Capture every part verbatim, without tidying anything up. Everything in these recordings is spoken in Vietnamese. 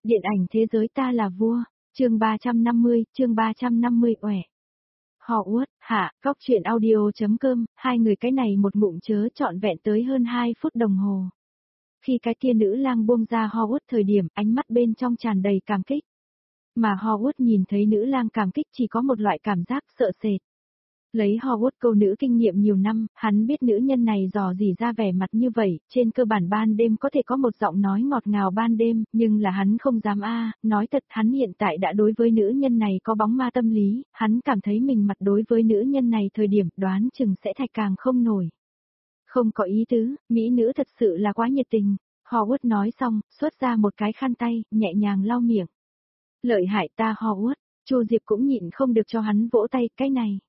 Điện ảnh thế giới ta là vua, chương ba trăm năm mươi, chương ba trăm năm mươi uể. Hogwarts, hạ, góc truyện audio.com, hai người cái này một ngụm chớ trọn vẹn tới hơn hai phút đồng hồ. Khi cái kia nữ lang buông ra Hogwarts thời điểm, ánh mắt bên trong tràn đầy cảm kích. Mà Hogwarts nhìn thấy nữ lang cảm kích chỉ có một loại cảm giác sợ sệt. Lấy Hogwarts câu nữ kinh nghiệm nhiều năm, hắn biết nữ nhân này dò dỉ ra vẻ mặt như vậy, trên cơ bản ban đêm có thể có một giọng nói ngọt ngào ban đêm, nhưng là hắn không dám a, nói thật hắn hiện tại đã đối với nữ nhân này có bóng ma tâm lý, hắn cảm thấy mình mặt đối với nữ nhân này thời điểm đoán chừng sẽ thạch càng không nổi. Không có ý tứ, mỹ nữ thật sự là quá nhiệt tình, Hogwarts nói xong, xuất ra một cái khăn tay, nhẹ nhàng lau miệng. Lợi hại ta Hogwarts, Chu Diệp cũng nhịn không được cho hắn vỗ tay, cái này.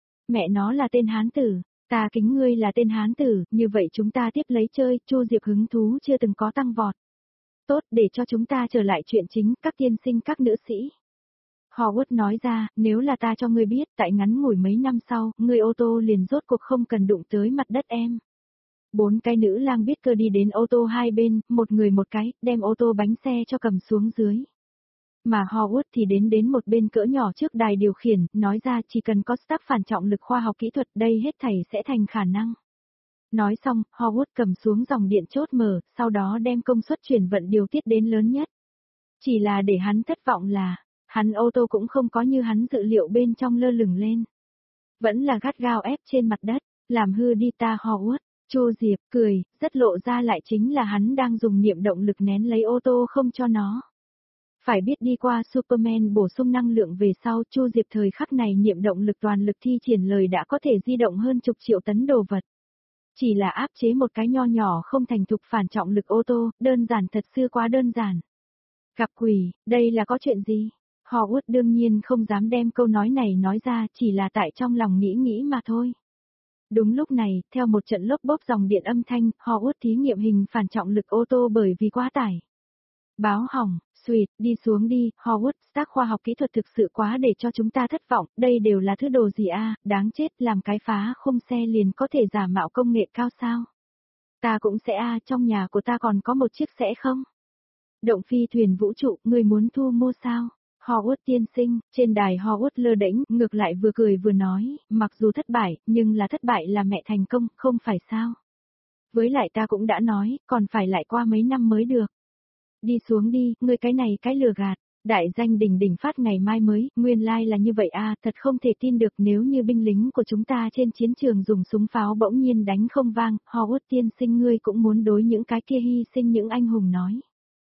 Mẹ nó là tên hán tử, ta kính ngươi là tên hán tử, như vậy chúng ta tiếp lấy chơi, Chu Diệp hứng thú chưa từng có tăng vọt. Tốt, để cho chúng ta trở lại chuyện chính, các tiên sinh các nữ sĩ. Hogwarts nói ra, nếu là ta cho ngươi biết, tại ngắn ngủi mấy năm sau, ngươi ô tô liền rốt cuộc không cần đụng tới mặt đất em. Bốn cái nữ lang biết cơ đi đến ô tô hai bên, một người một cái, đem ô tô bánh xe cho cầm xuống dưới. Mà Hogwarts thì đến đến một bên cỡ nhỏ trước đài điều khiển, nói ra chỉ cần có staff phản trọng lực khoa học kỹ thuật đây hết thảy sẽ thành khả năng. Nói xong, Hogwarts cầm xuống dòng điện chốt mở, sau đó đem công suất chuyển vận điều tiết đến lớn nhất. Chỉ là để hắn thất vọng là, hắn ô tô cũng không có như hắn dự liệu bên trong lơ lửng lên. Vẫn là gắt gao ép trên mặt đất, làm hư đi ta Hogwarts. Chu Diệp cười, rất lộ ra lại chính là hắn đang dùng niệm động lực nén lấy ô tô không cho nó. Phải biết đi qua Superman bổ sung năng lượng về sau, Chu Diệp thời khắc này niệm động lực toàn lực thi triển lời đã có thể di động hơn chục triệu tấn đồ vật. Chỉ là áp chế một cái nho nhỏ không thành thục phản trọng lực ô tô, đơn giản thật sự quá đơn giản. Gặp quỷ, đây là có chuyện gì? Hogwarts đương nhiên không dám đem câu nói này nói ra, chỉ là tại trong lòng nghĩ nghĩ mà thôi. Đúng lúc này, theo một trận lốp bốp dòng điện âm thanh, Hogwarts thí nghiệm hình phản trọng lực ô tô bởi vì quá tải. Báo hỏng. Sweet, đi xuống đi, Hogwarts, tác khoa học kỹ thuật thực sự quá để cho chúng ta thất vọng, đây đều là thứ đồ gì a, đáng chết, làm cái phá khung xe liền có thể giả mạo công nghệ cao sao? Ta cũng sẽ a, trong nhà của ta còn có một chiếc sẽ không? Động phi thuyền vũ trụ, người muốn thu mua sao? Hogwarts tiên sinh, trên đài Hogwarts lơ đễnh, ngược lại vừa cười vừa nói, mặc dù thất bại, nhưng là thất bại là mẹ thành công, không phải sao? Với lại ta cũng đã nói, còn phải lại qua mấy năm mới được. Đi xuống đi, ngươi cái này cái lừa gạt, đại danh đỉnh đỉnh phát ngày mai mới, nguyên lai like là như vậy a, thật không thể tin được nếu như binh lính của chúng ta trên chiến trường dùng súng pháo bỗng nhiên đánh không vang, Hogwarts tiên sinh ngươi cũng muốn đối những cái kia hy sinh những anh hùng nói.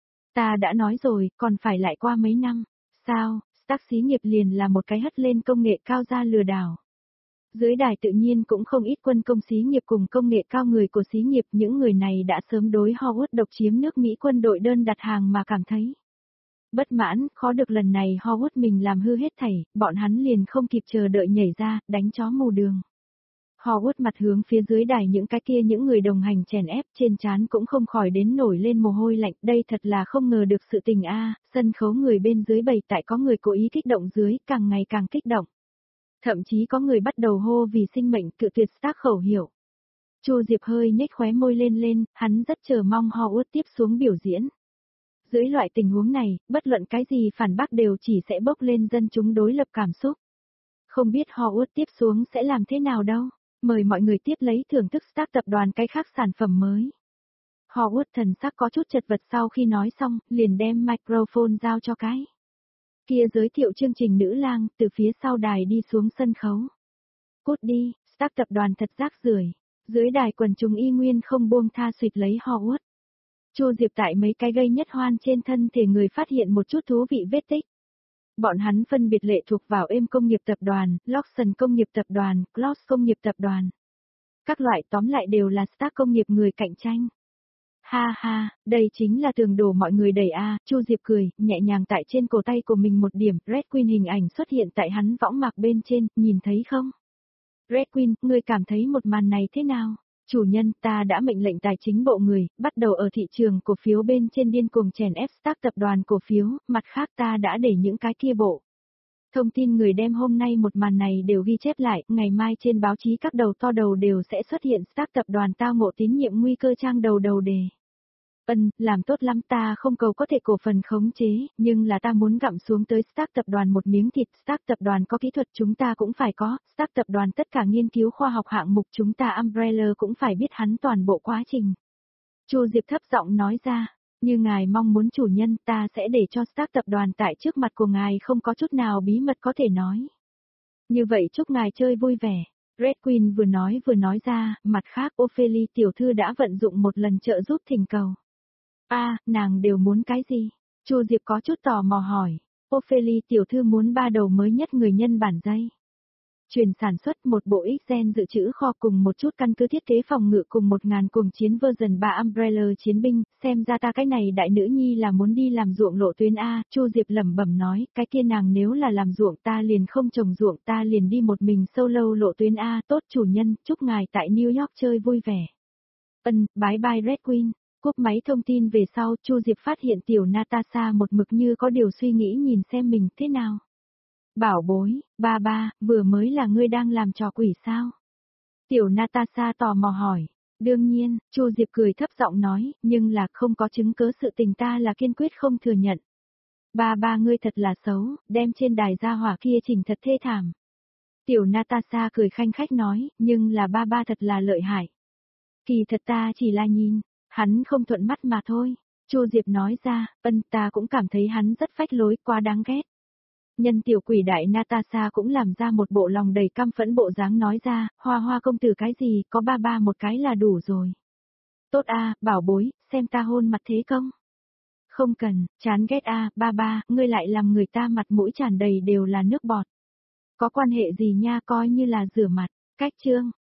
Ta đã nói rồi, còn phải lại qua mấy năm, sao, Stark xí nghiệp liền là một cái hất lên công nghệ cao ra lừa đảo. Dưới đài tự nhiên cũng không ít quân công xí nghiệp cùng công nghệ cao người của xí nghiệp, những người này đã sớm đối Hogwarts độc chiếm nước Mỹ quân đội đơn đặt hàng mà cảm thấy bất mãn, khó được lần này Hogwarts mình làm hư hết thảy, bọn hắn liền không kịp chờ đợi nhảy ra, đánh chó mù đường. Hogwarts mặt hướng phía dưới đài những cái kia những người đồng hành chèn ép trên trán cũng không khỏi đến nổi lên mồ hôi lạnh, đây thật là không ngờ được sự tình a, sân khấu người bên dưới bày tại có người cố ý kích động dưới, càng ngày càng kích động. Thậm chí có người bắt đầu hô vì sinh mệnh cự tuyệt Stark khẩu hiệu. Chu Diệp hơi nhếch khóe môi lên lên, hắn rất chờ mong Hogwarts tiếp xuống biểu diễn. Dưới loại tình huống này, bất luận cái gì phản bác đều chỉ sẽ bốc lên dân chúng đối lập cảm xúc. Không biết Hogwarts tiếp xuống sẽ làm thế nào đâu, mời mọi người tiếp lấy thưởng thức Stark tập đoàn cái khác sản phẩm mới. Hogwarts thần sắc có chút chật vật sau khi nói xong, liền đem microphone giao cho cái kia giới thiệu chương trình nữ lang, từ phía sau đài đi xuống sân khấu. Cút đi, Stark tập đoàn thật rác rưởi. Dưới đài quần chúng y nguyên không buông tha suýt lấy Hogwarts. Chu Diệp tại mấy cái gây nhất hoan trên thân thể người phát hiện một chút thú vị vết tích. Bọn hắn phân biệt lệ thuộc vào êm công nghiệp tập đoàn, Lawson công nghiệp tập đoàn, Cloud công nghiệp tập đoàn. Các loại tóm lại đều là Stark công nghiệp người cạnh tranh. Ha ha, đây chính là tường đổ mọi người đẩy a, Chu Diệp cười, nhẹ nhàng tại trên cổ tay của mình một điểm, Red Queen hình ảnh xuất hiện tại hắn võng mạc bên trên, nhìn thấy không? Red Queen, ngươi cảm thấy một màn này thế nào? Chủ nhân, ta đã mệnh lệnh tài chính bộ người, bắt đầu ở thị trường cổ phiếu bên trên điên cuồng chèn ép Stark tập đoàn cổ phiếu, mặt khác ta đã để những cái kia bộ. Thông tin người đem hôm nay một màn này đều ghi chép lại, ngày mai trên báo chí các đầu to đầu đều sẽ xuất hiện Stark tập đoàn tao ngộ tín nhiệm nguy cơ trang đầu đầu đề. Ân, làm tốt lắm, ta không cầu có thể cổ phần khống chế, nhưng là ta muốn gặm xuống tới Stark tập đoàn một miếng thịt, Stark tập đoàn có kỹ thuật chúng ta cũng phải có, Stark tập đoàn tất cả nghiên cứu khoa học hạng mục chúng ta Umbrella cũng phải biết hắn toàn bộ quá trình. Chu Diệp thấp giọng nói ra, như ngài mong muốn chủ nhân ta sẽ để cho Stark tập đoàn tại trước mặt của ngài không có chút nào bí mật có thể nói. Như vậy chúc ngài chơi vui vẻ. Red Queen vừa nói vừa nói ra, mặt khác Ophelia tiểu thư đã vận dụng một lần trợ giúp thỉnh cầu. A, à, nàng đều muốn cái gì? Chu Diệp có chút tò mò hỏi. Ophelia tiểu thư muốn ba đầu mới nhất người nhân bản dây. Truyền sản xuất một bộ X-Gen dự trữ kho cùng một chút căn cứ thiết kế phòng ngự cùng một ngàn cuồng chiến version ba Umbrella chiến binh, xem ra ta cái này đại nữ nhi là muốn đi làm ruộng lộ tuyến A, Chu Diệp lẩm bẩm nói, cái kia nàng nếu là làm ruộng ta liền không trồng ruộng ta liền đi một mình solo lộ tuyến A, tốt chủ nhân, chúc ngài tại New York chơi vui vẻ. Ân, bye bye Red Queen. Cúp máy thông tin về sau, Chu Diệp phát hiện tiểu Natasha một mực như có điều suy nghĩ nhìn xem mình thế nào. Bảo bối, ba ba, vừa mới là ngươi đang làm trò quỷ sao? Tiểu Natasha tò mò hỏi. Đương nhiên, Chu Diệp cười thấp giọng nói, nhưng là không có chứng cớ sự tình ta là kiên quyết không thừa nhận. Ba ba ngươi thật là xấu, đem trên đài gia hỏa kia chỉnh thật thê thảm. Tiểu Natasha cười khanh khách nói, nhưng là ba ba thật là lợi hại. Kỳ thật ta chỉ là nhìn, hắn không thuận mắt mà thôi. Chu Diệp nói ra, ân ta cũng cảm thấy hắn rất phách lối, quá đáng ghét. Nhân tiểu quỷ đại Natasha cũng làm ra một bộ lòng đầy căm phẫn bộ dáng nói ra, hoa hoa công tử cái gì, có ba ba một cái là đủ rồi. Tốt a, bảo bối, xem ta hôn mặt thế không? Không cần, chán ghét a, ba ba, ngươi lại làm người ta mặt mũi tràn đầy đều là nước bọt. Có quan hệ gì nha, coi như là rửa mặt, cách chương.